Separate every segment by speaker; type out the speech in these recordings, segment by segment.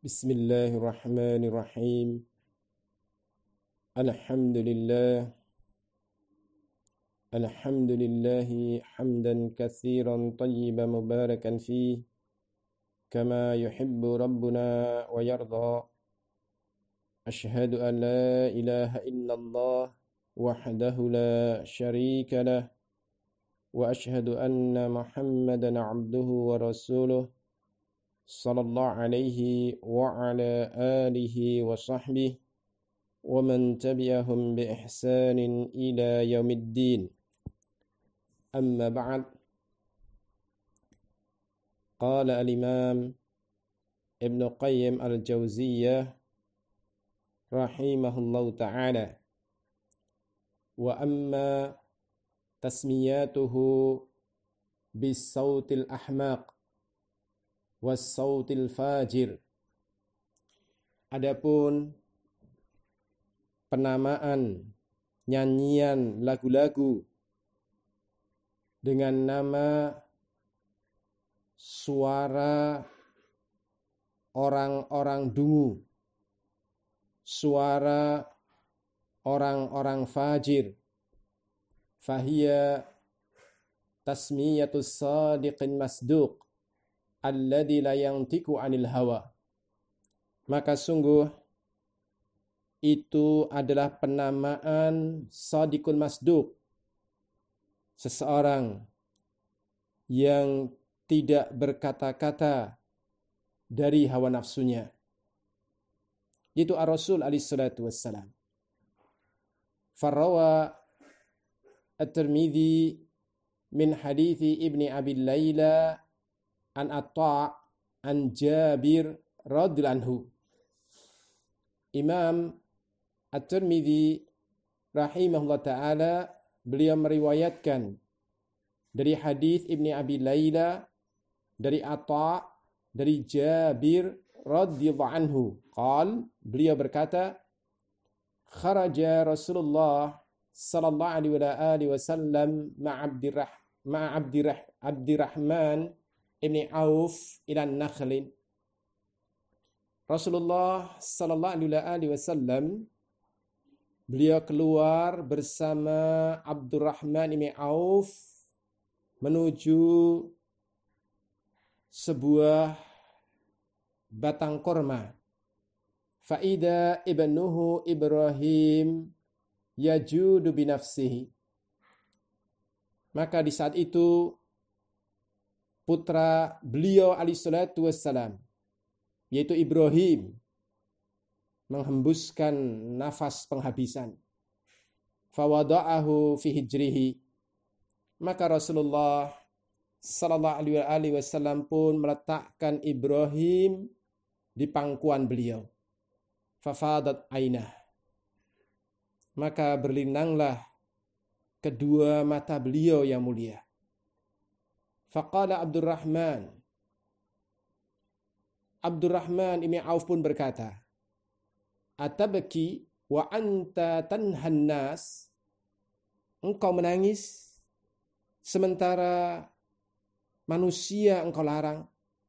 Speaker 1: Bismillahirrahmanirrahim. Alhamdulillah. Alhamdulillahi hamdan katsiran tayyiban mubarakan fih kama yuhibbu rabbuna wa yarda. Ashhadu an la ilaha illallah wahdahu la syarika lah wa ashhadu anna Muhammadan abduhu wa rasuluh sallallahu alaihi wa ala alihi wa sahbihi wa man tabi'ahum bi ihsanin ila yaumiddin. Amma ba'd. Qala al-imam Ibn Qayyim al-Jauziyah rahimahullahu ta'ala, wa amma tasmiyatuhu bis-sautil ahmaq was-sautil fajir. Adapun penamaan nyanyian lagu-lagu dengan nama suara orang-orang dungu, suara orang-orang fajir, fahiya tasmiyatus sadiqin masduq alladzi la yantiqu 'anil hawa. Maka sungguh itu adalah penamaan sadiqul masduq, seseorang yang tidak berkata-kata dari hawa nafsunya, yaitu ar-Rasul alaihi salatu wassalam. Farawa at-Tirmidzi min hadithi Ibni Abi Layla an Atta' an Jabir radhiyallahu anhu. Imam At-Tirmidzi rahimahullah ta'ala, beliau meriwayatkan dari hadis Ibni Abi Layla, dari Atta', dari Jabir radhiyallahu anhu. Beliau berkata, kharaja Rasulullah sallallahu alaihi wasallam ma'a Abdirrahman ibni Auf ila Nakhlin. Rasulullah sallallahu alaihi wasallam beliau keluar bersama Abdurrahman ibni Auf menuju sebuah batang korma. Faida ibnuhu Ibrahim yajudu binafsihi. Maka di saat itu putra beliau alaihi salatu wassalam, yaitu Ibrahim, menghembuskan nafas penghabisan. Fawada'ahu fi hijrihi. Maka Rasulullah sallallahu alaihi wasallam pun meletakkan Ibrahim di pangkuan beliau. Fafadat ainah. Maka berlinanglah kedua mata beliau yang mulia. Faqala Abdurrahman ibn Auf pun berkata, atabki wa anta tanhan nas, engkau menangis sementara manusia engkau larang.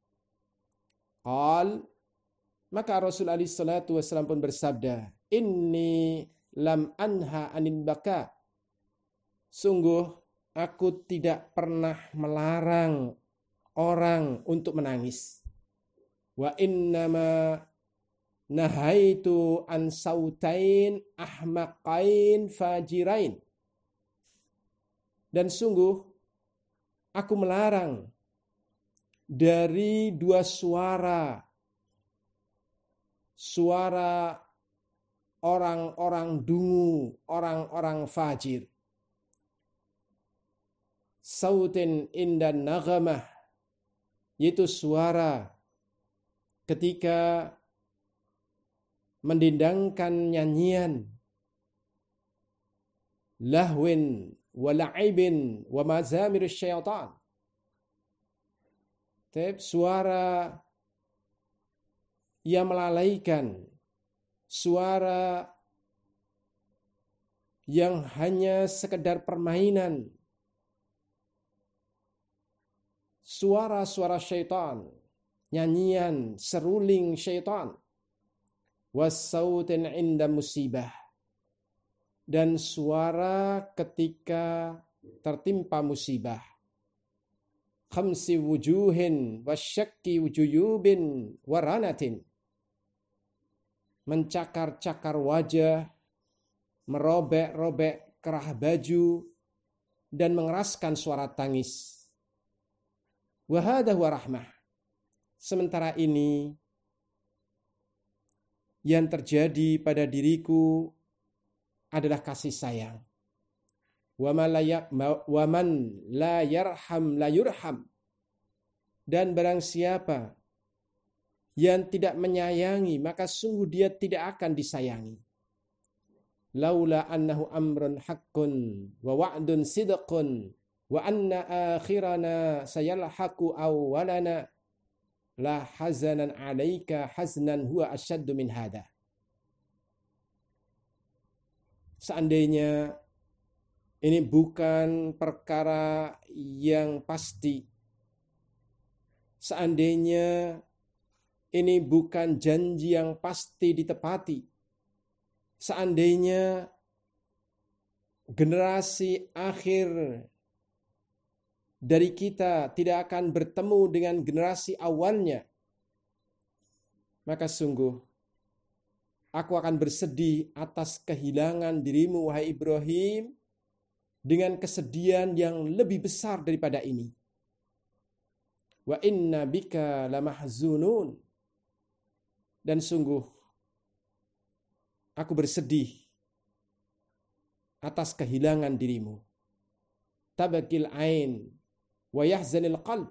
Speaker 1: Maka Rasul alaihi salatu wasallam pun bersabda, inni lam anha anil baka, sungguh aku tidak pernah melarang orang untuk menangis. Wa innama nahaitu an sautain ahmaqain fajirain. Dan sungguh aku melarang dari dua suara orang-orang dungu, orang-orang fajir. Sautin indan naghamah, yaitu suara ketika mendendangkan nyanyian, lahwin wa la'ibin wa mazamir syaitan. Suara yang melalaikan, suara yang hanya sekedar permainan, suara-suara syaitan nyanyian, seruling syaitan, wassautin inda musibah, dan suara ketika tertimpa musibah, khamsi wujuhin wasyakki wujuyubin waranatin, mencakar-cakar wajah, merobek-robek kerah baju, dan mengeraskan suara tangis. Wahada huwa rahmah. Sementara ini yang terjadi pada diriku adalah kasih sayang. Waman la yarham la yurham. Dan barang siapa yang tidak menyayangi, maka sungguh dia tidak akan disayangi. Laula annahu amrun haqqun wa wa'dun sidqun wa anna akhirana sayalhaqu awwalana la hazanan 'alaika haznan huwa asyaddu min hada. Seandainya ini bukan perkara yang pasti, seandainya ini bukan janji yang pasti ditepati, seandainya generasi akhir dari kita tidak akan bertemu dengan generasi awalnya, maka sungguh aku akan bersedih atas kehilangan dirimu, wahai Ibrahim, dengan kesedihan yang lebih besar daripada ini. Wa inna bika lamahzunun. Dan sungguh aku bersedih atas kehilangan dirimu. Tabakil ain wa yahzanil qalb.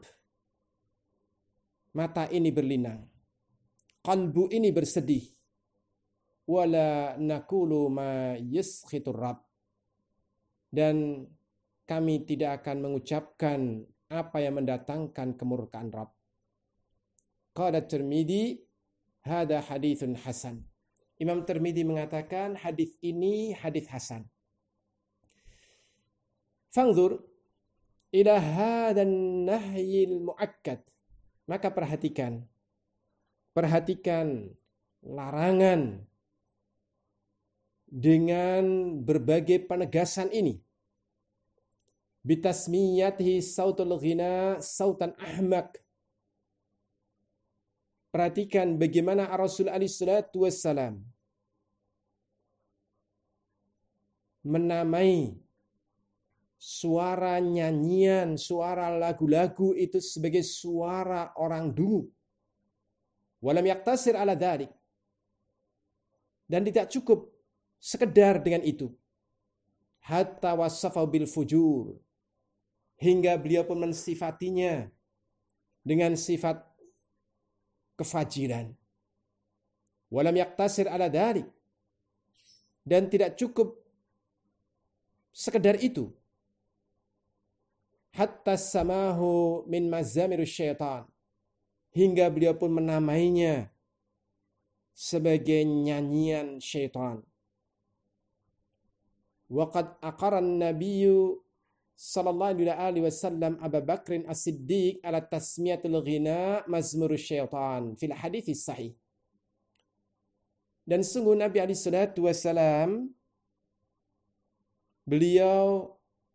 Speaker 1: Mata ini berlinang, qalbu ini bersedih. Wala naqulu ma yaskhitur rabb. Dan kami tidak akan mengucapkan apa yang mendatangkan kemurkaan Rabb. Qala Tirmidzi, hada haditsun hasan. Imam Tirmidzi mengatakan hadis ini hadis hasan. Fanzur ila hadan nahyil muakkad. Maka perhatikan larangan dengan berbagai penegasan ini. Bitasmiyatihi sautul ghina sautan ahmak. Perhatikan bagaimana Rasul alaihi salatu wassalam menamai suara nyanyian, suara lagu-lagu itu sebagai suara orang dungu. Walam yaktasir ala dzalik. Dan tidak cukup sekedar dengan itu. Hatta wasafa bil fujur. Hingga beliau pun mensifatinya dengan sifat kefajiran. Walam yaktasir ala dzalik. Dan tidak cukup sekedar itu. Hatta samahu min mazamirus syaitan. Hingga beliau pun menamainya sebagai nyanyian syaitan. Waqad aqara an-nabiyyu sallallahu alaihi wasallam Abu Bakr As-Siddiq ala tasmiyatul ghina mazmur syaitan fil hadits sahih. Dan sungguh Nabi alaihi salatu wasallam beliau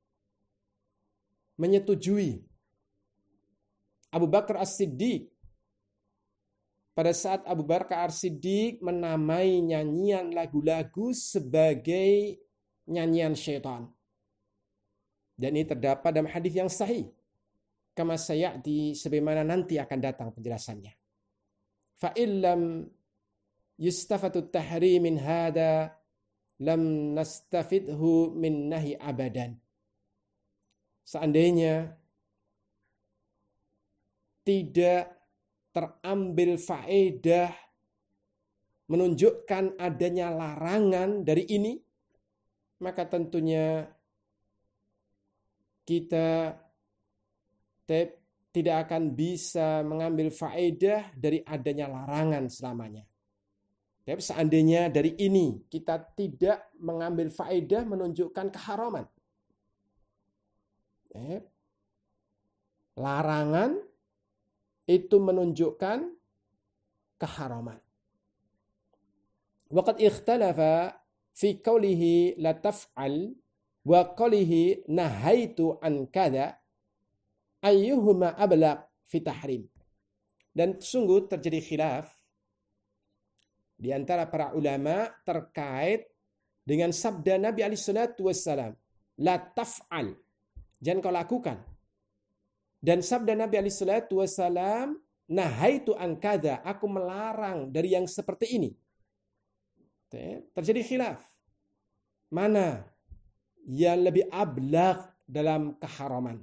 Speaker 1: menyetujui Abu Bakar As-Siddiq pada saat Abu Bakar As-Siddiq menamai nyanyian lagu-lagu sebagai nyanyian syaitan. Dan ini terdapat dalam hadis yang sahih. Kama sayati, sebagaimana nanti akan datang penjelasannya. Fa illam yustafatu tahrim min hada lam nastafidhu min nahi abadan. Seandainya tidak terambil faedah menunjukkan adanya larangan dari ini, maka tentunya kita tidak akan bisa mengambil faedah dari adanya larangan selamanya. Tapi seandainya dari ini kita tidak mengambil faedah menunjukkan keharaman. Larangan itu menunjukkan keharaman. Waqad ikhtalafa fi qawlihi la taf'al wa qawlihi nahaitu an kadza ayyuhuma ablaq fi tahrim. Dan sungguh terjadi khilaf di antara para ulama terkait dengan sabda Nabi alaihi salatu wassalam, la taf'al, jangan kau lakukan. Dan sabda Nabi alaihi salatu wassalam, nahaitu an kadza, aku melarang dari yang seperti ini. Terjadi khilaf. Mana yang lebih ablaq dalam keharaman?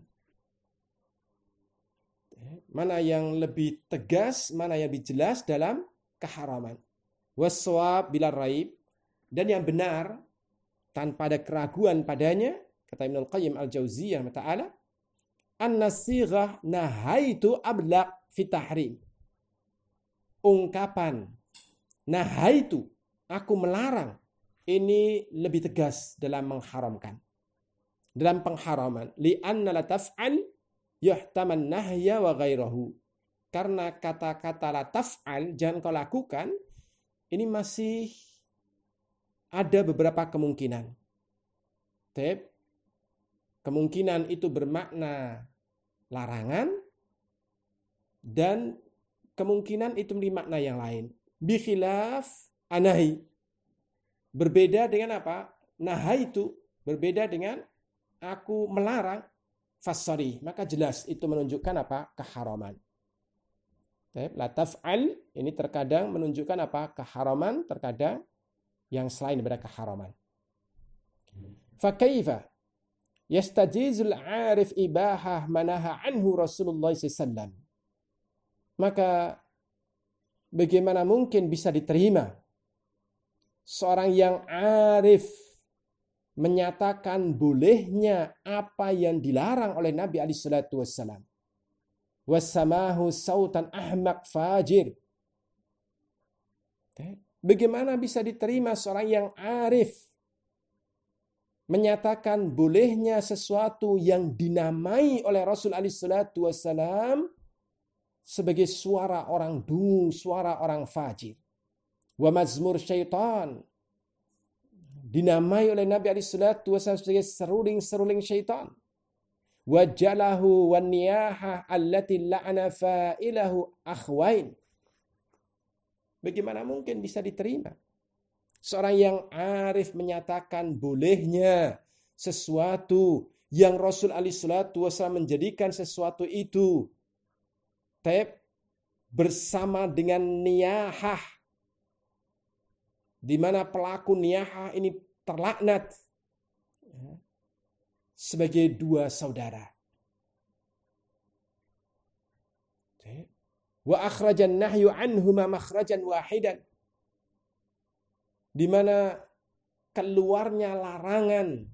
Speaker 1: Mana yang lebih tegas, mana yang lebih jelas dalam keharaman? Waswab bila raib, dan yang benar tanpa ada keraguan padanya, kata Ibnu Qayyim Al-Jauziyah ta'ala, an-nasighah nahaitu ablaq fi tahrim. Ungkapan nahaitu, aku melarang, ini lebih tegas dalam mengharamkan, dalam pengharaman. Li'anna la taf'al yuhtaman nahya wa ghairahu. Karena kata-kata la taf'al, jangan kau lakukan, ini masih ada beberapa kemungkinan. Kemungkinan itu bermakna larangan, dan kemungkinan itu memiliki makna yang lain. Bikhilaf anahi. Berbeda dengan apa? Nahai itu berbeda dengan aku melarang. Fasari, maka jelas itu menunjukkan apa? Keharaman. La taf'al ini terkadang menunjukkan apa? Keharaman, terkadang yang selain daripada keharaman. Fa kaifa yastajizul 'arif ibahah manaha anhu Rasulullah SAW. Maka bagaimana mungkin bisa diterima seorang yang arif menyatakan bolehnya apa yang dilarang oleh Nabi alaihi salatu wassalam. Wassamahu sautan ahmaq fajir. Bagaimana bisa diterima seorang yang arif menyatakan bolehnya sesuatu yang dinamai oleh Rasul alaihi salatu wassalam sebagai suara orang dungu, suara orang fajir. Wa mazmur syaitan, dinamai oleh Nabi alaihi salatu wasallam sebagai seruling-seruling syaitan. Wajalahu wan niyahah allati la'ana fa'ilahu akhwain. Bagaimana mungkin bisa diterima seorang yang arif menyatakan bolehnya sesuatu yang Rasul alaihi salatu wasallam menjadikan sesuatu itu bersama dengan niyahah, di mana pelaku niyahah ini terlaknat sebagai dua saudara. Wa akhrajan nahyu anhuma makhrajan wahidan, di mana keluarnya larangan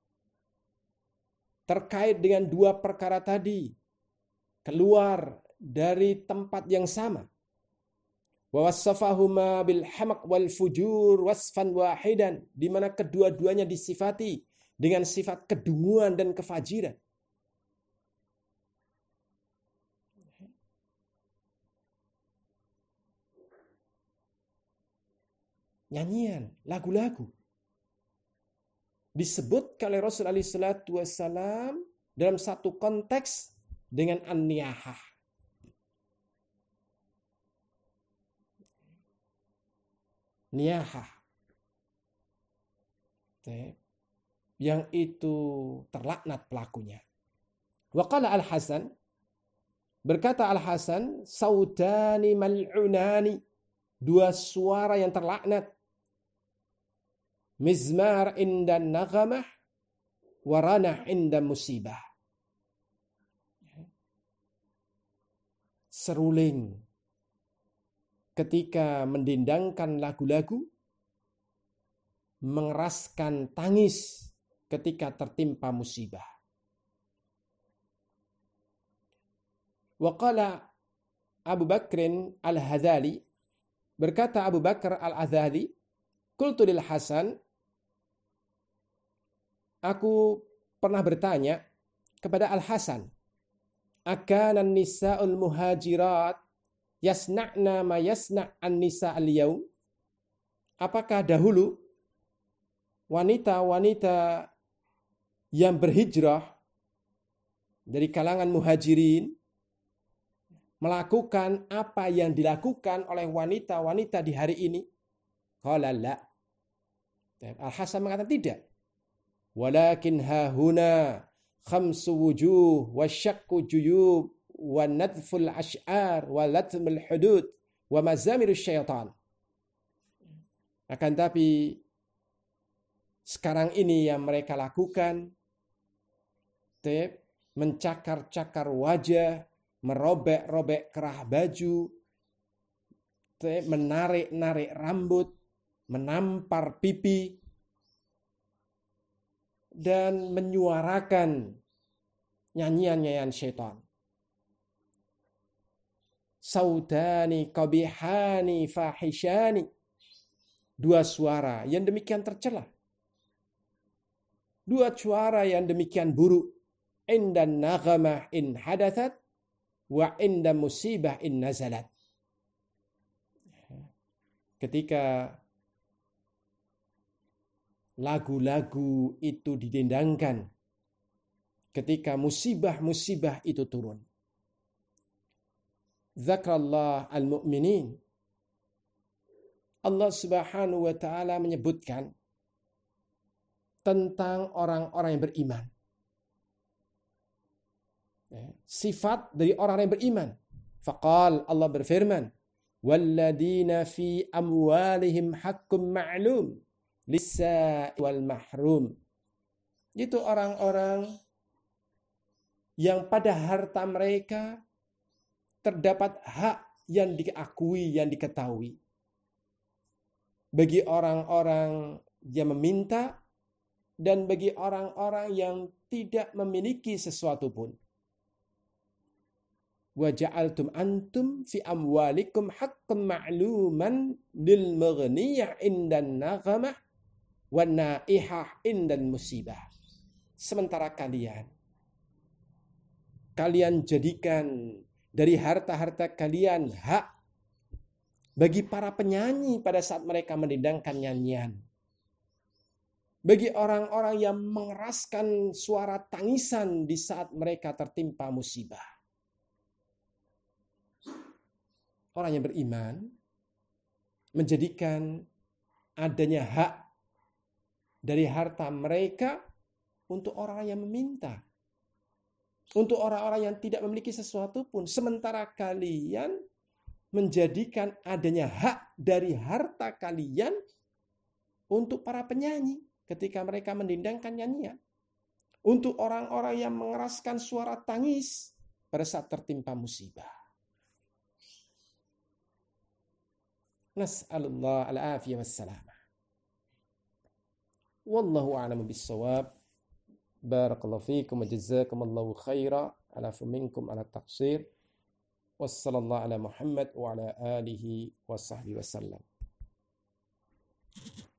Speaker 1: terkait dengan dua perkara tadi keluar dari tempat yang sama. Wa wassafahuma bil hamaq wal fujur wasfan wahidan, di mana kedua-duanya disifati dengan sifat kedunguan dan kefajiran. Nyanyian, lagu-lagu disebut oleh Rasul alaihi salatu wassalam dalam satu konteks dengan an-niyahah. Niyahah yang itu terlaknat pelakunya. Wa qala Al-Hasan, berkata Al-Hasan, sautani mal'unani, dua suara yang terlaknat. Mizmar inda naghamah, waranah inda musibah. Seruling ketika mendendangkan lagu-lagu, mengeraskan tangis ketika tertimpa musibah. Wa qala Abu Bakrin Al-Hadzali, berkata Abu Bakar Al-Hadzali, qultu lil Hasan, aku pernah bertanya kepada Al-Hasan, akanan nisa'ul muhajirat yasna'na ma yasna'an nisa'al yaum? Apakah dahulu wanita-wanita yang berhijrah dari kalangan muhajirin melakukan apa yang dilakukan oleh wanita-wanita di hari ini? Qala la. Al-Hasan mengatakan tidak. Walakin hahuna khamsu wujuh wa syaqqu juyub wa nadful ash'ar wa latmul hudud wa mazamirus syaitan. Akan tapi sekarang ini yang mereka lakukan mencakar-cakar wajah, merobek-robek kerah baju, menarik-narik rambut, menampar pipi, dan menyuarakan nyanyian-nyanyian syaitan. Sautani qabihani fahishani. Dua suara yang demikian tercela. Dua suara yang demikian buruk. Inda naghamah in hadathat wa inda musibah in nazalat. Ketika lagu-lagu itu didendangkan, ketika musibah-musibah itu turun. Zakrallah al-mu'minin. Allah Subhanahu wa taala menyebutkan tentang orang-orang yang beriman. Sifat dari orang yang beriman. Faqal, Allah berfirman, walladzina fi amwalihim haqqun ma'lum lis-sa'i wal mahrum. Itu orang-orang yang pada harta mereka terdapat hak yang diakui, yang diketahui. Bagi orang-orang yang meminta dan bagi orang-orang yang tidak memiliki sesuatu pun. Wa ja'altum antum fi amwalikum haqqan ma'luman lil mughniyah indan naghamah wan naihah indan musibah. Sementara kalian jadikan dari harta-harta kalian hak bagi para penyanyi pada saat mereka mendendangkan nyanyian. Bagi orang-orang yang mengeraskan suara tangisan di saat mereka tertimpa musibah. Orang yang beriman menjadikan adanya hak dari harta mereka untuk orang yang meminta. Untuk orang-orang yang tidak memiliki sesuatu pun. Sementara kalian menjadikan adanya hak dari harta kalian untuk para penyanyi ketika mereka mendendangkan nyanyian. Untuk orang-orang yang mengeraskan suara tangis pada saat tertimpa musibah. Nas'alullah al-afiyah wassalamah. Wallahu a'lamu bis-shawab. Barakallahu fiikum wa jazakumullahu khaira ala minkum ala taqsir. Wassallallahu ala Muhammad wa ala alihi wa sahbihi wasallam.